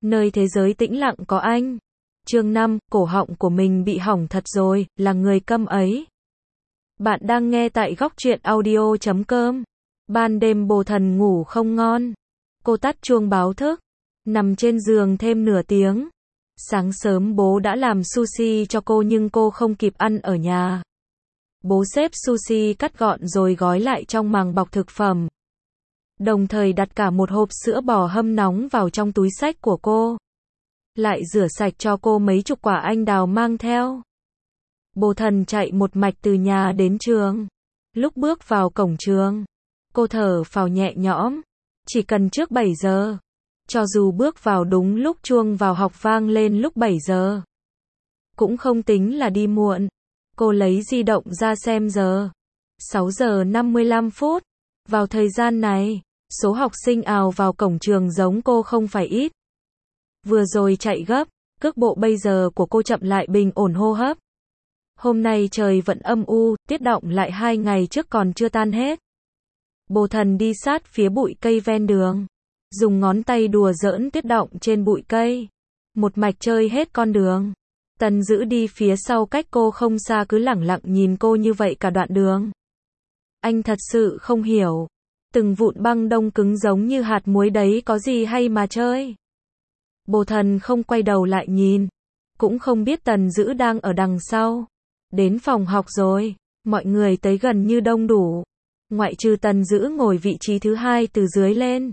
Nơi thế giới tĩnh lặng có anh. Chương 5, cổ họng của mình bị hỏng thật rồi, là người câm ấy. Bạn đang nghe tại góc truyện audio.com. Ban đêm Bồ Thần ngủ không ngon. Cô tắt chuông báo thức, nằm trên giường thêm nửa tiếng. Sáng sớm bố đã làm sushi cho cô nhưng cô không kịp ăn ở nhà. Bố xếp sushi cắt gọn rồi gói lại trong màng bọc thực phẩm. Đồng thời đặt cả một hộp sữa bò hâm nóng vào trong túi xách của cô. Lại rửa sạch cho cô mấy chục quả anh đào mang theo. Bồ Thần chạy một mạch từ nhà đến trường. Lúc bước vào cổng trường, cô thở phào nhẹ nhõm. Chỉ cần trước 7 giờ. Cho dù bước vào đúng lúc chuông vào học vang lên lúc 7 giờ. Cũng không tính là đi muộn. Cô lấy di động ra xem giờ. 6 giờ 55 phút. Vào thời gian này, số học sinh ào vào cổng trường giống cô không phải ít. Vừa rồi chạy gấp, cước bộ bây giờ của cô chậm lại bình ổn hô hấp. Hôm nay trời vẫn âm u, tiết đọng lại 2 ngày trước còn chưa tan hết. Bồ Thần đi sát phía bụi cây ven đường. Dùng ngón tay đùa giỡn tiết đọng trên bụi cây. Một mạch chơi hết con đường. Tần Dữ đi phía sau cách cô không xa cứ lẳng lặng nhìn cô như vậy cả đoạn đường. Anh thật sự không hiểu. Từng vụn băng đông cứng giống như hạt muối đấy có gì hay mà chơi. Bồ Thần không quay đầu lại nhìn. Cũng không biết Tần Dữ đang ở đằng sau. Đến phòng học rồi. Mọi người tới gần như đông đủ. Ngoại trừ Tần Dữ ngồi vị trí thứ 2 từ dưới lên.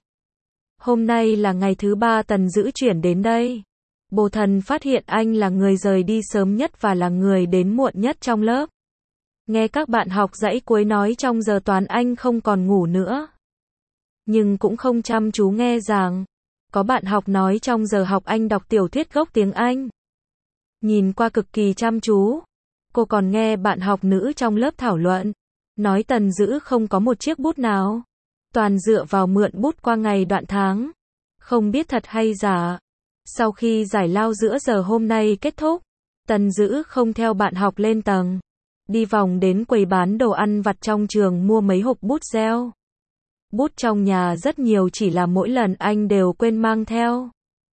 Hôm nay là ngày thứ 3 Tần Dữ chuyển đến đây. Bồ Thần phát hiện anh là người rời đi sớm nhất và là người đến muộn nhất trong lớp. Nghe các bạn học dãy cuối nói trong giờ toán anh không còn ngủ nữa. Nhưng cũng không chăm chú nghe giảng. Có bạn học nói trong giờ học anh đọc tiểu thuyết gốc tiếng Anh. Nhìn qua cực kỳ chăm chú. Cô còn nghe bạn học nữ trong lớp thảo luận. Nói Tần Dữ không có một chiếc bút nào. Toàn dựa vào mượn bút qua ngày đoạn tháng. Không biết thật hay giả. Sau khi giải lao giữa giờ hôm nay kết thúc, Tần Dữ không theo bạn học lên tầng. Đi vòng đến quầy bán đồ ăn vặt trong trường mua mấy hộp bút gel. Bút trong nhà rất nhiều chỉ là mỗi lần anh đều quên mang theo.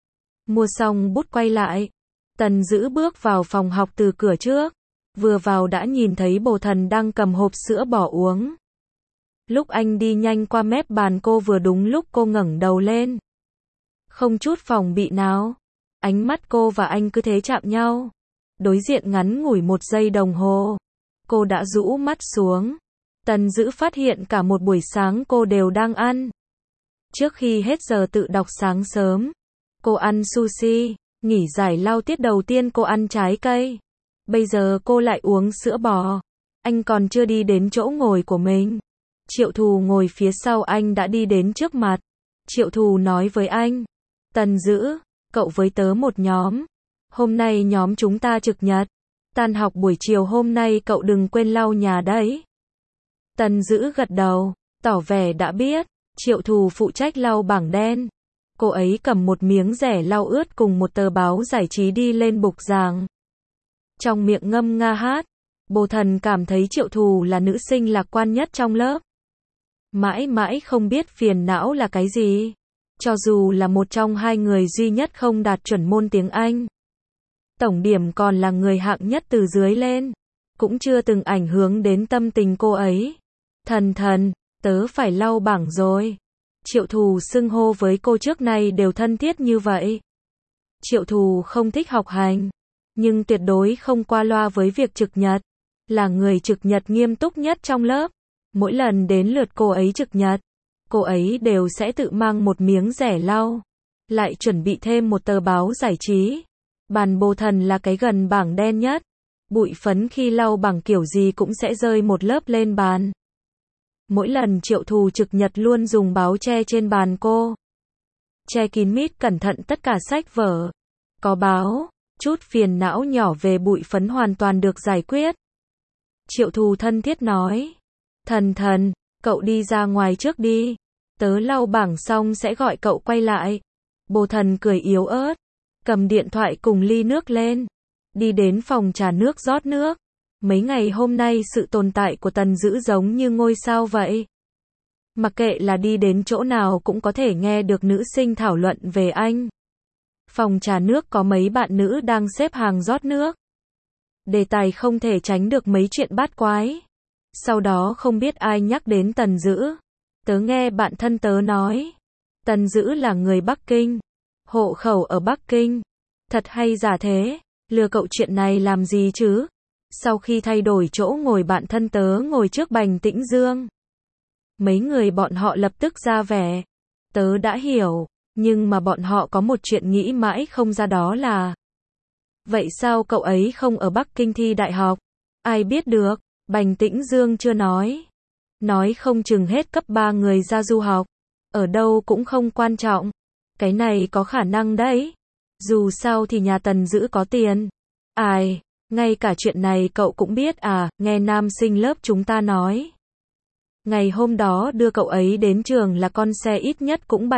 Mua xong bút quay lại. Tần Dữ bước vào phòng học từ cửa trước. Vừa vào đã nhìn thấy Bồ Thần đang cầm hộp sữa bò uống. Lúc anh đi nhanh qua mép bàn cô vừa đúng lúc cô ngẩng đầu lên. Không chút phòng bị nào. Ánh mắt cô và anh cứ thế chạm nhau. Đối diện ngắn ngủi 1 giây đồng hồ. Cô đã rũ mắt xuống. Tần Dữ phát hiện cả một buổi sáng cô đều đang ăn. Trước khi hết giờ tự đọc sáng sớm, cô ăn sushi. Nghỉ giải lao tiết đầu tiên cô ăn trái cây. Bây giờ cô lại uống sữa bò. Anh còn chưa đi đến chỗ ngồi của mình. Triệu Thù ngồi phía sau anh đã đi đến trước mặt. Triệu Thù nói với anh. Tần Dữ, cậu với tớ một nhóm. Hôm nay nhóm chúng ta trực nhật. Tan học buổi chiều hôm nay cậu đừng quên lau nhà đấy. Tần Dữ gật đầu, tỏ vẻ đã biết. Triệu Thù phụ trách lau bảng đen. Cô ấy cầm một miếng rẻ lau ướt cùng một tờ báo giải trí đi lên bục giảng. Trong miệng ngâm nga hát. Bồ Thần cảm thấy Triệu Thù là nữ sinh lạc quan nhất trong lớp. Mãi mãi không biết phiền não là cái gì. Cho dù là một trong 2 người duy nhất không đạt chuẩn môn tiếng Anh. Tổng điểm còn là người hạng nhất từ dưới lên. Cũng chưa từng ảnh hưởng đến tâm tình cô ấy. Thần, tớ phải lau bảng rồi. Triệu Thù xưng hô với cô trước nay đều thân thiết như vậy. Triệu Thù không thích học hành. Nhưng tuyệt đối không qua loa với việc trực nhật. Là người trực nhật nghiêm túc nhất trong lớp. Mỗi lần đến lượt cô ấy trực nhật, cô ấy đều sẽ tự mang một miếng rẻ lau. Lại chuẩn bị thêm một tờ báo giải trí. Bàn Bồ Thần là cái gần bảng đen nhất. Bụi phấn khi lau bảng kiểu gì cũng sẽ rơi một lớp lên bàn. Mỗi lần Triệu Thù trực nhật luôn dùng báo che trên bàn cô. Che kín mít cẩn thận tất cả sách vở. Có báo, chút phiền não nhỏ về bụi phấn hoàn toàn được giải quyết. Triệu Thù thân thiết nói. Thần, cậu đi ra ngoài trước đi. Tớ lau bảng xong sẽ gọi cậu quay lại. Bồ Thần cười yếu ớt. Cầm điện thoại cùng ly nước lên. Đi đến phòng trà nước rót nước. Mấy ngày hôm nay sự tồn tại của Tần Dữ giống như ngôi sao vậy. Mặc kệ là đi đến chỗ nào cũng có thể nghe được nữ sinh thảo luận về anh. Phòng trà nước có mấy bạn nữ đang xếp hàng rót nước. Đề tài không thể tránh được mấy chuyện bát quái. Sau đó không biết ai nhắc đến Tần Dữ. Tớ nghe bạn thân tớ nói. Tần Dữ là người Bắc Kinh. Hộ khẩu ở Bắc Kinh. Thật hay giả thế? Lừa cậu chuyện này làm gì chứ? Sau khi thay đổi chỗ ngồi bạn thân tớ ngồi trước Bành Tĩnh Dương. Mấy người bọn họ lập tức ra vẻ. Tớ đã hiểu, nhưng mà bọn họ có một chuyện nghĩ mãi không ra đó là. Vậy sao cậu ấy không ở Bắc Kinh thi đại học? Ai biết được, Bành Tĩnh Dương chưa nói. Nói không chừng hết cấp 3 người ra du học. Ở đâu cũng không quan trọng. Cái này có khả năng đấy. Dù sao thì nhà Tần Dữ có tiền. Ai, ngay cả chuyện này cậu cũng biết à, nghe nam sinh lớp chúng ta nói. Ngày hôm đó đưa cậu ấy đến trường là con xe ít nhất cũng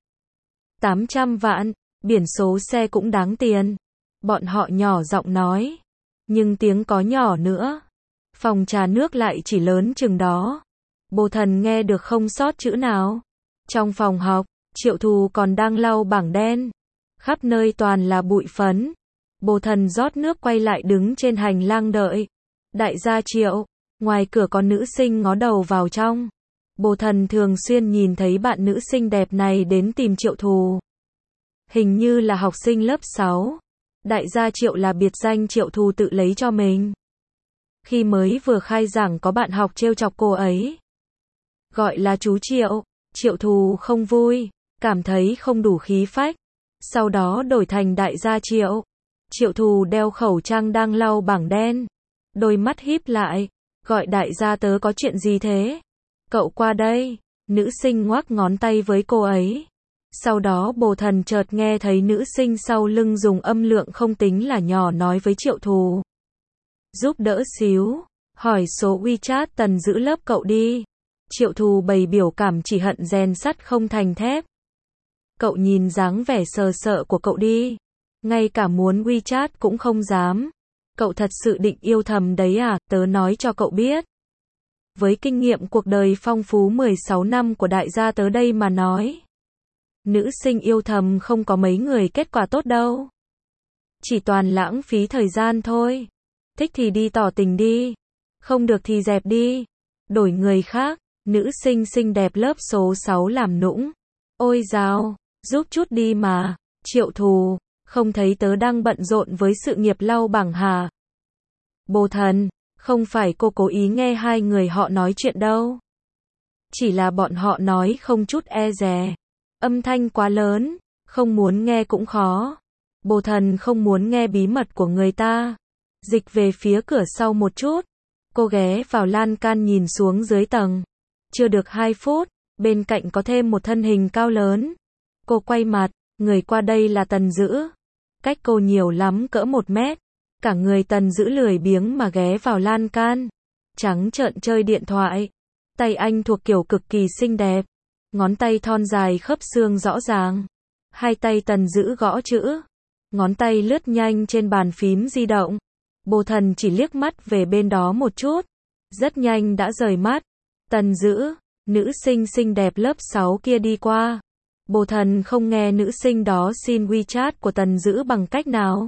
700-800 vạn, biển số xe cũng đáng tiền. Bọn họ nhỏ giọng nói. Nhưng tiếng có nhỏ nữa. Phòng trà nước lại chỉ lớn chừng đó. Bồ Thần nghe được không sót chữ nào. Trong phòng học, Triệu Thù còn đang lau bảng đen. Khắp nơi toàn là bụi phấn. Bồ Thần rót nước quay lại đứng trên hành lang đợi. Đại gia Triệu, ngoài cửa có nữ sinh ngó đầu vào trong. Bồ Thần thường xuyên nhìn thấy bạn nữ sinh đẹp này đến tìm Triệu Thù. Hình như là học sinh lớp 6. Đại gia Triệu là biệt danh Triệu Thù tự lấy cho mình. Khi mới vừa khai giảng có bạn học trêu chọc cô ấy. Gọi là chú Triệu. Triệu Thù không vui, cảm thấy không đủ khí phách. Sau đó đổi thành đại gia Triệu. Triệu Thù đeo khẩu trang đang lau bảng đen. Đôi mắt híp lại. Gọi đại gia tớ có chuyện gì thế? Cậu qua đây. Nữ sinh ngoắc ngón tay với cô ấy. Sau đó Bồ Thần chợt nghe thấy nữ sinh sau lưng dùng âm lượng không tính là nhỏ nói với Triệu Thù. Giúp đỡ xíu. Hỏi số WeChat Tần Dữ lớp cậu đi. Triệu Thù bày biểu cảm chỉ hận rèn sắt không thành thép. Cậu nhìn dáng vẻ sờ sợ của cậu đi. Ngay cả muốn WeChat cũng không dám. Cậu thật sự định yêu thầm đấy à, tớ nói cho cậu biết. Với kinh nghiệm cuộc đời phong phú 16 năm của đại gia tớ đây mà nói. Nữ sinh yêu thầm không có mấy người kết quả tốt đâu. Chỉ toàn lãng phí thời gian thôi. Thích thì đi tỏ tình đi. Không được thì dẹp đi. Đổi người khác. Nữ sinh xinh đẹp lớp số 6 làm nũng. Ôi dào, giúp chút đi mà. Triệu Thù, không thấy tớ đang bận rộn với sự nghiệp lau bảng hà. Bồ Thần, không phải cô cố ý nghe hai người họ nói chuyện đâu. Chỉ là bọn họ nói không chút e dè. Âm thanh quá lớn, không muốn nghe cũng khó. Bồ Thần không muốn nghe bí mật của người ta. Dịch về phía cửa sau một chút. Cô ghé vào lan can nhìn xuống dưới tầng. Chưa được 2 phút, bên cạnh có thêm một thân hình cao lớn. Cô quay mặt, người qua đây là Tần Dữ. Cách cô nhiều lắm cỡ 1 mét. Cả người Tần Dữ lười biếng mà ghé vào lan can. Trắng trợn chơi điện thoại. Tay anh thuộc kiểu cực kỳ xinh đẹp. Ngón tay thon dài khớp xương rõ ràng. Hai tay Tần Dữ gõ chữ. Ngón tay lướt nhanh trên bàn phím di động. Bồ Thần chỉ liếc mắt về bên đó một chút. Rất nhanh đã rời mắt. Tần Dữ, nữ sinh xinh đẹp lớp 6 kia đi qua. Bồ Thần không nghe nữ sinh đó xin WeChat của Tần Dữ bằng cách nào.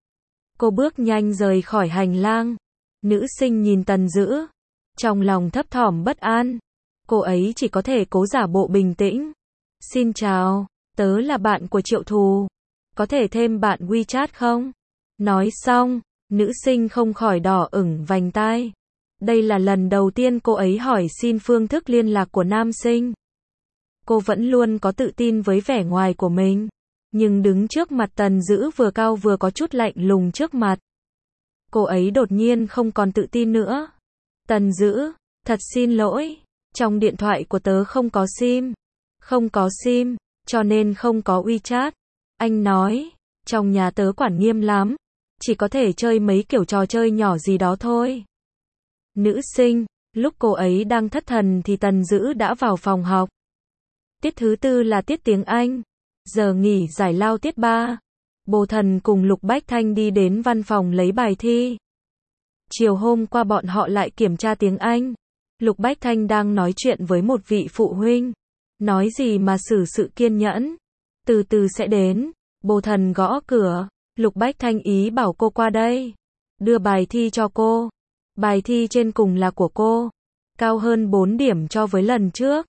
Cô bước nhanh rời khỏi hành lang. Nữ sinh nhìn Tần Dữ. Trong lòng thấp thỏm bất an. Cô ấy chỉ có thể cố giả bộ bình tĩnh. Xin chào, tớ là bạn của Triệu Thù. Có thể thêm bạn WeChat không? Nói xong, nữ sinh không khỏi đỏ ửng vành tai. Đây là lần đầu tiên cô ấy hỏi xin phương thức liên lạc của nam sinh. Cô vẫn luôn có tự tin với vẻ ngoài của mình. Nhưng đứng trước mặt Tần Dữ vừa cao vừa có chút lạnh lùng trước mặt. Cô ấy đột nhiên không còn tự tin nữa. Tần Dữ, thật xin lỗi. Trong điện thoại của tớ không có SIM. Không có SIM, cho nên không có WeChat. Anh nói, trong nhà tớ quản nghiêm lắm. Chỉ có thể chơi mấy kiểu trò chơi nhỏ gì đó thôi. Nữ sinh, lúc cô ấy đang thất thần thì Tần Dữ đã vào phòng học. Tiết thứ 4 là tiết tiếng Anh. Giờ nghỉ giải lao tiết 3. Bồ Thần cùng Lục Bách Thanh đi đến văn phòng lấy bài thi. Chiều hôm qua bọn họ lại kiểm tra tiếng Anh. Lục Bách Thanh đang nói chuyện với một vị phụ huynh. Nói gì mà xử sự kiên nhẫn. Từ từ sẽ đến. Bồ Thần gõ cửa, Lục Bách Thanh ý bảo cô qua đây, đưa bài thi cho cô. Bài thi trên cùng là của cô, cao hơn 4 điểm cho với lần trước,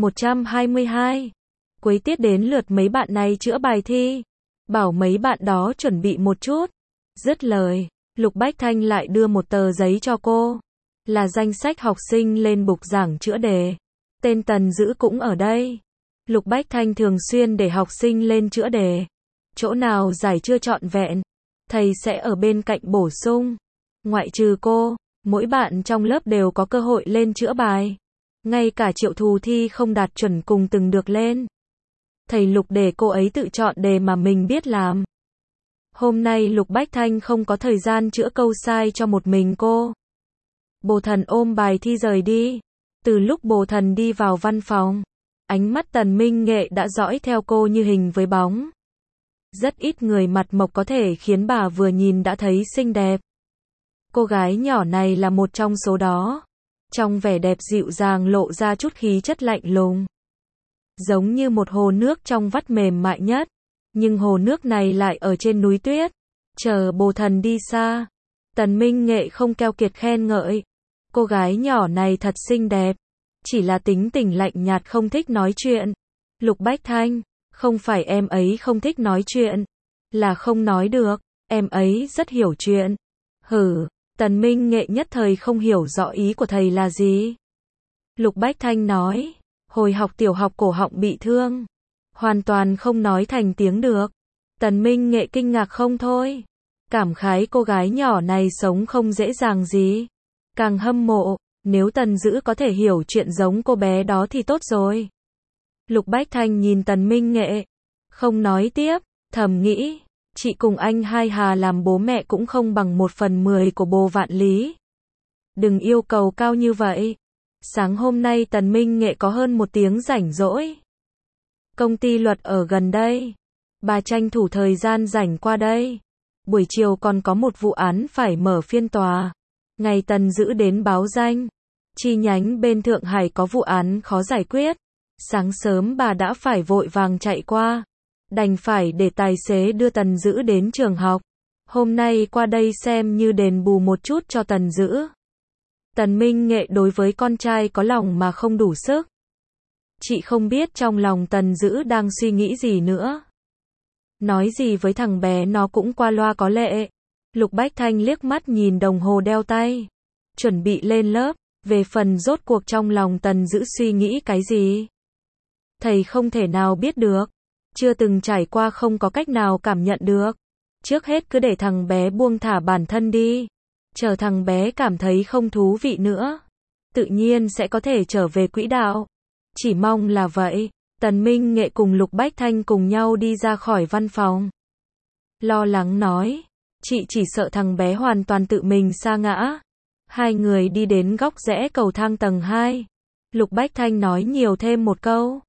122. Cuối tiết đến lượt mấy bạn này chữa bài thi, bảo mấy bạn đó chuẩn bị một chút. Dứt lời, Lục Bách Thanh lại đưa một tờ giấy cho cô, là danh sách học sinh lên bục giảng chữa đề. Tên Tần Dữ cũng ở đây. Lục Bách Thanh thường xuyên để học sinh lên chữa đề. Chỗ nào giải chưa trọn vẹn, thầy sẽ ở bên cạnh bổ sung. Ngoại trừ cô, mỗi bạn trong lớp đều có cơ hội lên chữa bài. Ngay cả Triệu Thù thi không đạt chuẩn cùng từng được lên. Thầy Lục để cô ấy tự chọn đề mà mình biết làm. Hôm nay Lục Bách Thanh không có thời gian chữa câu sai cho một mình cô. Bồ Thần ôm bài thi rời đi. Từ lúc Bồ Thần đi vào văn phòng, ánh mắt Tần Minh Nghệ đã dõi theo cô như hình với bóng. Rất ít người mặt mộc có thể khiến bà vừa nhìn đã thấy xinh đẹp. Cô gái nhỏ này là một trong số đó. Trong vẻ đẹp dịu dàng lộ ra chút khí chất lạnh lùng. Giống như một hồ nước trong vắt mềm mại nhất. Nhưng hồ nước này lại ở trên núi tuyết. Chờ Bồ Thần đi xa, Tần Minh Nghệ không keo kiệt khen ngợi. Cô gái nhỏ này thật xinh đẹp. Chỉ là tính tình lạnh nhạt không thích nói chuyện. Lục Bách Thanh, không phải em ấy không thích nói chuyện, là không nói được, em ấy rất hiểu chuyện. Hử, Tần Minh Nghệ nhất thời không hiểu rõ ý của thầy là gì. Lục Bách Thanh nói, hồi học tiểu học cổ họng bị thương, hoàn toàn không nói thành tiếng được. Tần Minh Nghệ kinh ngạc không thôi, cảm khái cô gái nhỏ này sống không dễ dàng gì. Càng hâm mộ, nếu Tần Dữ có thể hiểu chuyện giống cô bé đó thì tốt rồi. Lục Bách Thanh nhìn Tần Minh Nghệ, không nói tiếp, thầm nghĩ, chị cùng anh Hai Hà làm bố mẹ cũng không bằng 1/10 của Bồ Vạn Lý. Đừng yêu cầu cao như vậy. Sáng hôm nay Tần Minh Nghệ có hơn 1 tiếng rảnh rỗi. Công ty luật ở gần đây. Bà tranh thủ thời gian rảnh qua đây. Buổi chiều còn có một vụ án phải mở phiên tòa. Ngày Tần Dữ đến báo danh. Chi nhánh bên Thượng Hải có vụ án khó giải quyết. Sáng sớm bà đã phải vội vàng chạy qua. Đành phải để tài xế đưa Tần Dữ đến trường học. Hôm nay qua đây xem như đền bù một chút cho Tần Dữ. Tần Minh Nghệ đối với con trai có lòng mà không đủ sức. Chị không biết trong lòng Tần Dữ đang suy nghĩ gì nữa. Nói gì với thằng bé nó cũng qua loa có lệ. Lục Bách Thanh liếc mắt nhìn đồng hồ đeo tay. Chuẩn bị lên lớp. Về phần rốt cuộc trong lòng Tần Dữ suy nghĩ cái gì? Thầy không thể nào biết được. Chưa từng trải qua không có cách nào cảm nhận được. Trước hết cứ để thằng bé buông thả bản thân đi. Chờ thằng bé cảm thấy không thú vị nữa. Tự nhiên sẽ có thể trở về quỹ đạo. Chỉ mong là vậy. Tần Minh Nghệ cùng Lục Bách Thanh cùng nhau đi ra khỏi văn phòng. Lo lắng nói. Chị chỉ sợ thằng bé hoàn toàn tự mình sa ngã. Hai người đi đến góc rẽ cầu thang tầng 2. Lục Bách Thanh nói nhiều thêm một câu.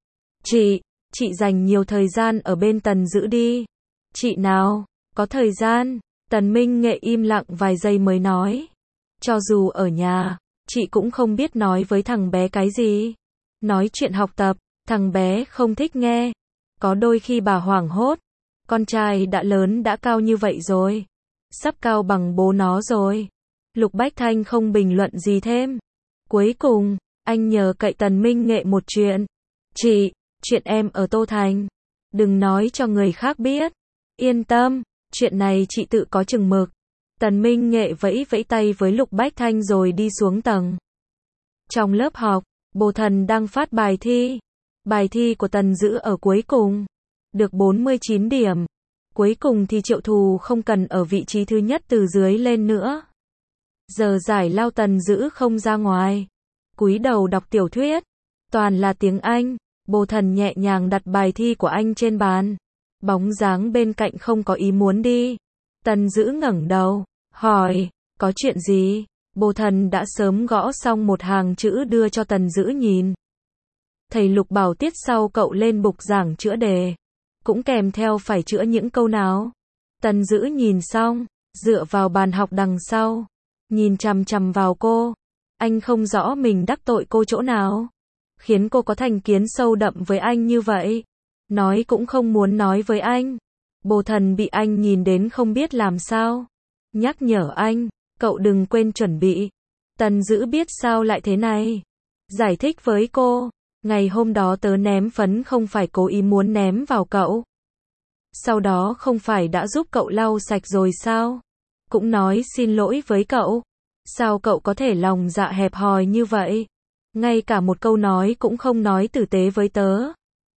Chị dành nhiều thời gian ở bên Tần Dữ đi. Chị nào, có thời gian. Tần Minh Nghệ im lặng vài giây mới nói. Cho dù ở nhà, chị cũng không biết nói với thằng bé cái gì. Nói chuyện học tập, thằng bé không thích nghe. Có đôi khi bà hoảng hốt. Con trai đã lớn đã cao như vậy rồi. Sắp cao bằng bố nó rồi. Lục Bách Thanh không bình luận gì thêm. Cuối cùng, anh nhờ cậy Tần Minh Nghệ một chuyện. Chị, chuyện em ở Tô Thành. Đừng nói cho người khác biết. Yên tâm, chuyện này chị tự có chừng mực. Tần Minh Nghệ vẫy vẫy tay với Lục Bách Thanh rồi đi xuống tầng. Trong lớp học, Bồ Thần đang phát bài thi. Bài thi của Tần Dữ ở cuối cùng. Được 49 điểm. Cuối cùng thì Triệu Thù không cần ở vị trí thứ nhất từ dưới lên nữa. Giờ giải lao Tần Dữ không ra ngoài. Cúi đầu đọc tiểu thuyết. Toàn là tiếng Anh. Bồ Thần nhẹ nhàng đặt bài thi của anh trên bàn. Bóng dáng bên cạnh không có ý muốn đi. Tần Dữ ngẩng đầu, hỏi, có chuyện gì? Bồ Thần đã sớm gõ xong một hàng chữ đưa cho Tần Dữ nhìn. Thầy Lục bảo tiết sau cậu lên bục giảng chữa đề. Cũng kèm theo phải chữa những câu nào. Tần Dữ nhìn xong, dựa vào bàn học đằng sau. Nhìn chằm chằm vào cô. Anh không rõ mình đắc tội cô chỗ nào. Khiến cô có thành kiến sâu đậm với anh như vậy. Nói cũng không muốn nói với anh. Bồ Thần bị anh nhìn đến không biết làm sao. Nhắc nhở anh, cậu đừng quên chuẩn bị. Tần Dữ biết sao lại thế này. Giải thích với cô, ngày hôm đó tớ ném phấn không phải cố ý muốn ném vào cậu. Sau đó không phải đã giúp cậu lau sạch rồi sao? Cũng nói xin lỗi với cậu. Sao cậu có thể lòng dạ hẹp hòi như vậy? Ngay cả một câu nói cũng không nói tử tế với tớ.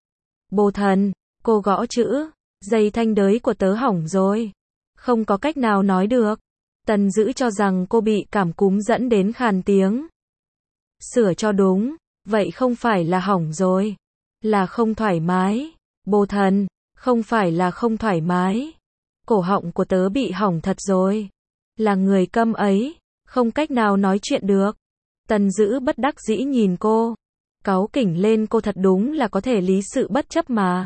Bồ Thần, cô gõ chữ, dây thanh đới của tớ hỏng rồi. Không có cách nào nói được. Tần Dữ cho rằng cô bị cảm cúm dẫn đến khàn tiếng. Sửa cho đúng, vậy không phải là hỏng rồi, là không thoải mái. Bồ Thần, không phải là không thoải mái. Cổ họng của tớ bị hỏng thật rồi. Là người câm ấy, không cách nào nói chuyện được. Tần Dữ bất đắc dĩ nhìn cô. Cáu kỉnh lên cô thật đúng là có thể lý sự bất chấp mà.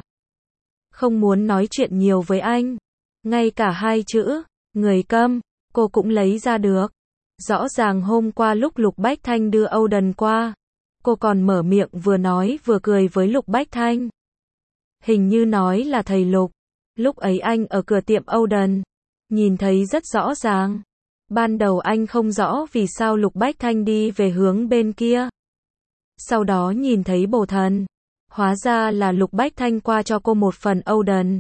Không muốn nói chuyện nhiều với anh. Ngay cả hai chữ, người câm, cô cũng lấy ra được. Rõ ràng hôm qua lúc Lục Bách Thanh đưa Âu Đần qua, cô còn mở miệng vừa nói vừa cười với Lục Bách Thanh. Hình như nói là thầy Lục. Lúc ấy anh ở cửa tiệm Âu Đần, nhìn thấy rất rõ ràng. Ban đầu anh không rõ vì sao Lục Bách Thanh đi về hướng bên kia. Sau đó nhìn thấy Bồ Thần. Hóa ra là Lục Bách Thanh qua cho cô một phần Âu Đần.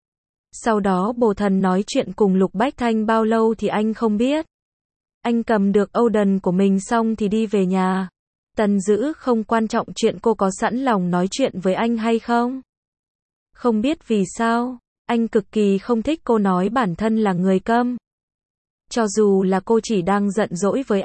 Sau đó Bồ Thần nói chuyện cùng Lục Bách Thanh bao lâu thì anh không biết. Anh cầm được Âu Đần của mình xong thì đi về nhà. Tần Dữ không quan trọng chuyện cô có sẵn lòng nói chuyện với anh hay không. Không biết vì sao, anh cực kỳ không thích cô nói bản thân là người câm. Cho dù là cô chỉ đang giận dỗi với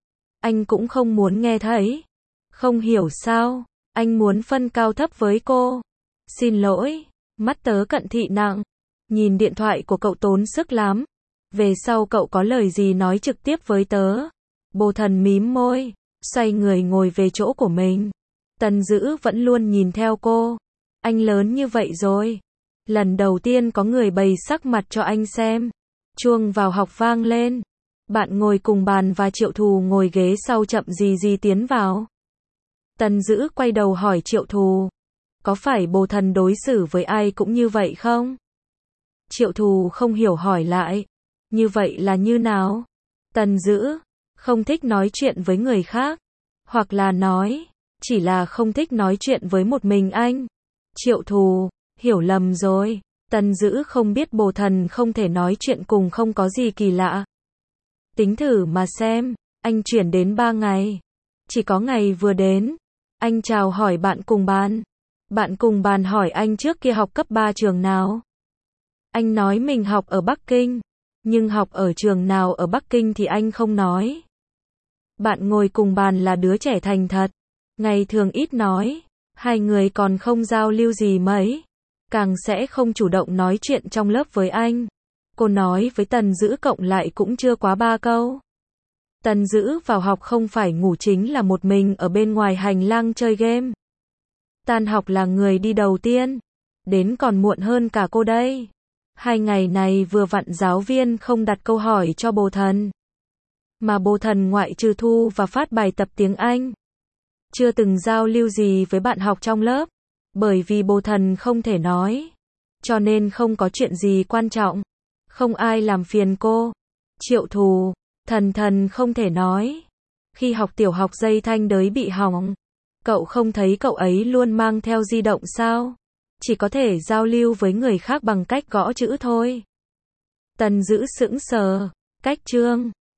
anh cũng không muốn nghe thấy. Không hiểu sao, anh muốn phân cao thấp với cô. Xin lỗi, mắt tớ cận thị nặng. Nhìn điện thoại của cậu tốn sức lắm. Về sau cậu có lời gì nói trực tiếp với tớ. Bồ Thần mím môi, xoay người ngồi về chỗ của mình. Tần Dữ vẫn luôn nhìn theo cô. Anh lớn như vậy rồi. Lần đầu tiên có người bày sắc mặt cho anh xem. Chuông vào học vang lên. Bạn ngồi cùng bàn và Triệu Thù ngồi ghế sau chậm gì tiến vào. Tần Dữ quay đầu hỏi Triệu Thù. Có phải Bồ Thần đối xử với ai cũng như vậy không? Triệu Thù không hiểu hỏi lại. Như vậy là như nào? Tần Dữ, không thích nói chuyện với người khác. Hoặc là nói, chỉ là không thích nói chuyện với một mình anh. Triệu Thù, hiểu lầm rồi. Tần Dữ không biết Bồ Thần không thể nói chuyện cùng không có gì kỳ lạ. Tính thử mà xem, anh chuyển đến 3 ngày. Chỉ có ngày vừa đến, anh chào hỏi bạn cùng bàn. Bạn cùng bàn hỏi anh trước kia học cấp 3 trường nào. Anh nói mình học ở Bắc Kinh, nhưng học ở trường nào ở Bắc Kinh thì anh không nói. Bạn ngồi cùng bàn là đứa trẻ thành thật, ngày thường ít nói, hai người còn không giao lưu gì mấy, càng sẽ không chủ động nói chuyện trong lớp với anh. Cô nói với Tần Dữ cộng lại cũng chưa quá 3 câu. Tần Dữ vào học không phải ngủ chính là một mình ở bên ngoài hành lang chơi game. Tan học là người đi đầu tiên, đến còn muộn hơn cả cô đây. 2 ngày này vừa vặn giáo viên không đặt câu hỏi cho Bồ Thần. Mà Bồ Thần ngoại trừ thu và phát bài tập tiếng Anh, chưa từng giao lưu gì với bạn học trong lớp. Bởi vì Bồ Thần không thể nói, cho nên không có chuyện gì quan trọng. Không ai làm phiền cô. Triệu Thù, Thần không thể nói. Khi học tiểu học dây thanh đới bị hỏng, cậu không thấy cậu ấy luôn mang theo di động sao? Chỉ có thể giao lưu với người khác bằng cách gõ chữ thôi. Tần Dữ sững sờ, cách chương.